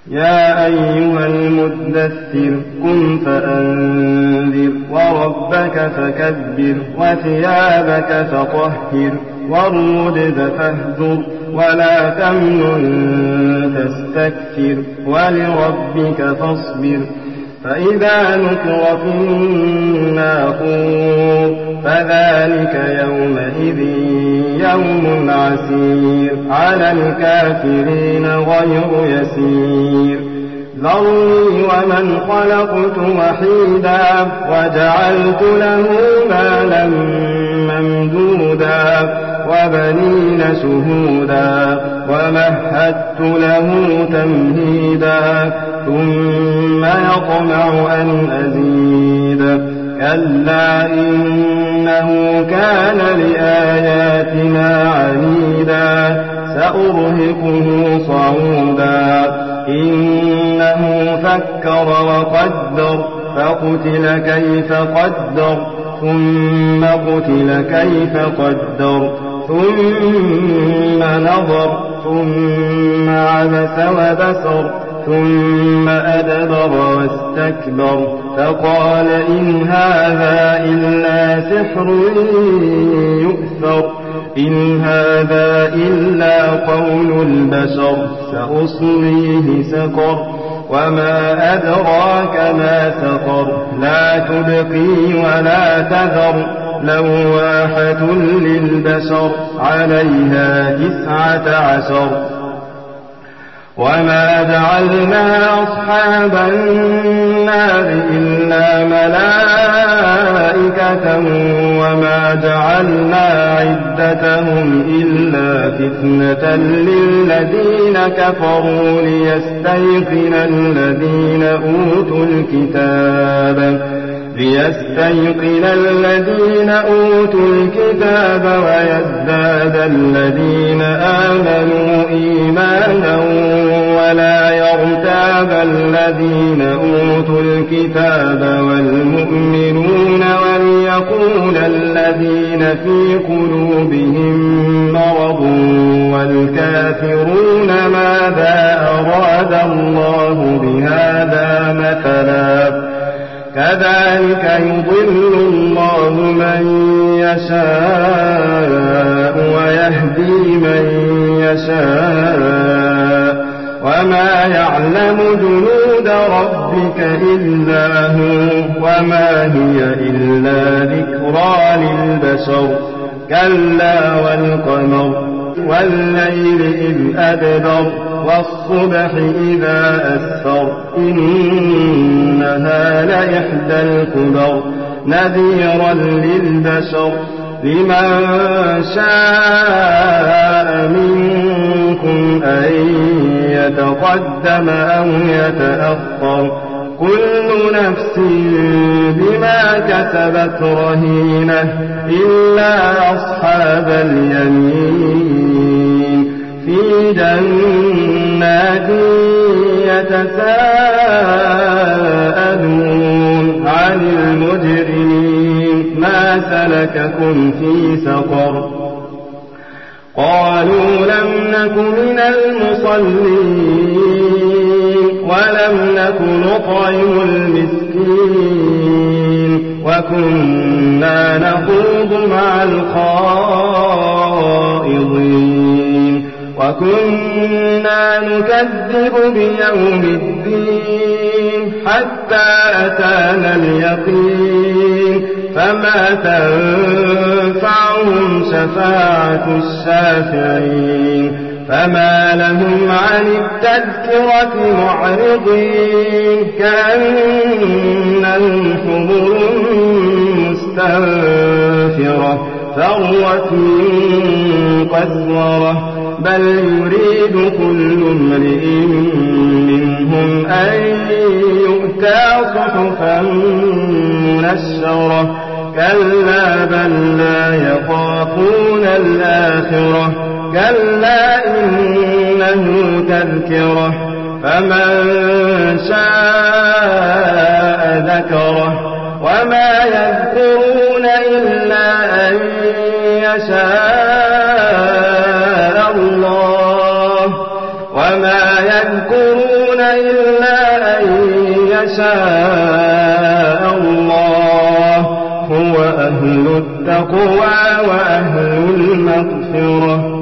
يا أيها المدثر قم فأنذر وربك فكبر وثيابك فطهر والرجز فاهجر ولا تمنن تستكثر ولربك فاصبر فإذا نقر في الناقور فذلك يومئذ يوم عسير على الكافرين غير يسير ذرني ومن خلقت وحيدا وجعلت له مالا ممدودا وبنين شهودا ومهدت له تمهيدا ثم يطمع أن أزيد كلا إنه كان لآياتنا عنيدا سأرهقه صعودا إنه فكر وقدر فقتل كيف قدر ثم قتل كيف قدر ثم نظر ثم عبس وبسر ثم أدبر واستكبر فقال إن هذا إلا سحر يؤثر إن هذا إلا قول البشر سأصليه سقر وما أدراك ما سقر لا تبقي ولا تذر لواحة للبشر عليها 19 وما جعلنا أصحاب النار إلا ملائكة وما جعلنا عدتهم إلا فتنة للذين كفروا ليستيقن الذين أوتوا الكتاب ويزداد الذين آمنوا إيمانا ولا يرتاب الذين أوتوا الكتاب والمؤمنون وليقول الذين في قلوبهم مرض والكافرون ماذا أراد الله بهذا مثلا كذلك يضل الله من يشاء ويهدي من يشاء وما يعلم جنود ربك إلا هو وما هي إلا ذكرى للبشر كلا والقمر والليل إذ أدبر والصبح إذا أسفر إنها لإحدى الكبر نذيرا للبشر لمن شاء منكم أن يتقدم أو يتأخر كل نفس بما كسبت رهينة إلا أصحاب اليمين في جنات يتساءلون عن المجرمين ما سلككم في سقر قالوا لم نك من المصلين ولم نك نطعم المسكين وكنا نخوض مع الخائضين وكنا نكذب بيوم الدين حتى أتانا اليقين فما تنفعهم شفاعة الشافعين فما لهم عن التذكرة معرضين كأنهم حمر مستنفرة فرت من قسورة بل يريد كل امرئ منهم أن يؤتى صحفا منشرة كلا بل لا يخافون الآخرة كلا إنه تذكرة فمن شاء ذكره وما يذكرون إلا أن يشاء الله وما يذكرون إلا أن يشاء الله هو أهل التقوى وأهل المغفرة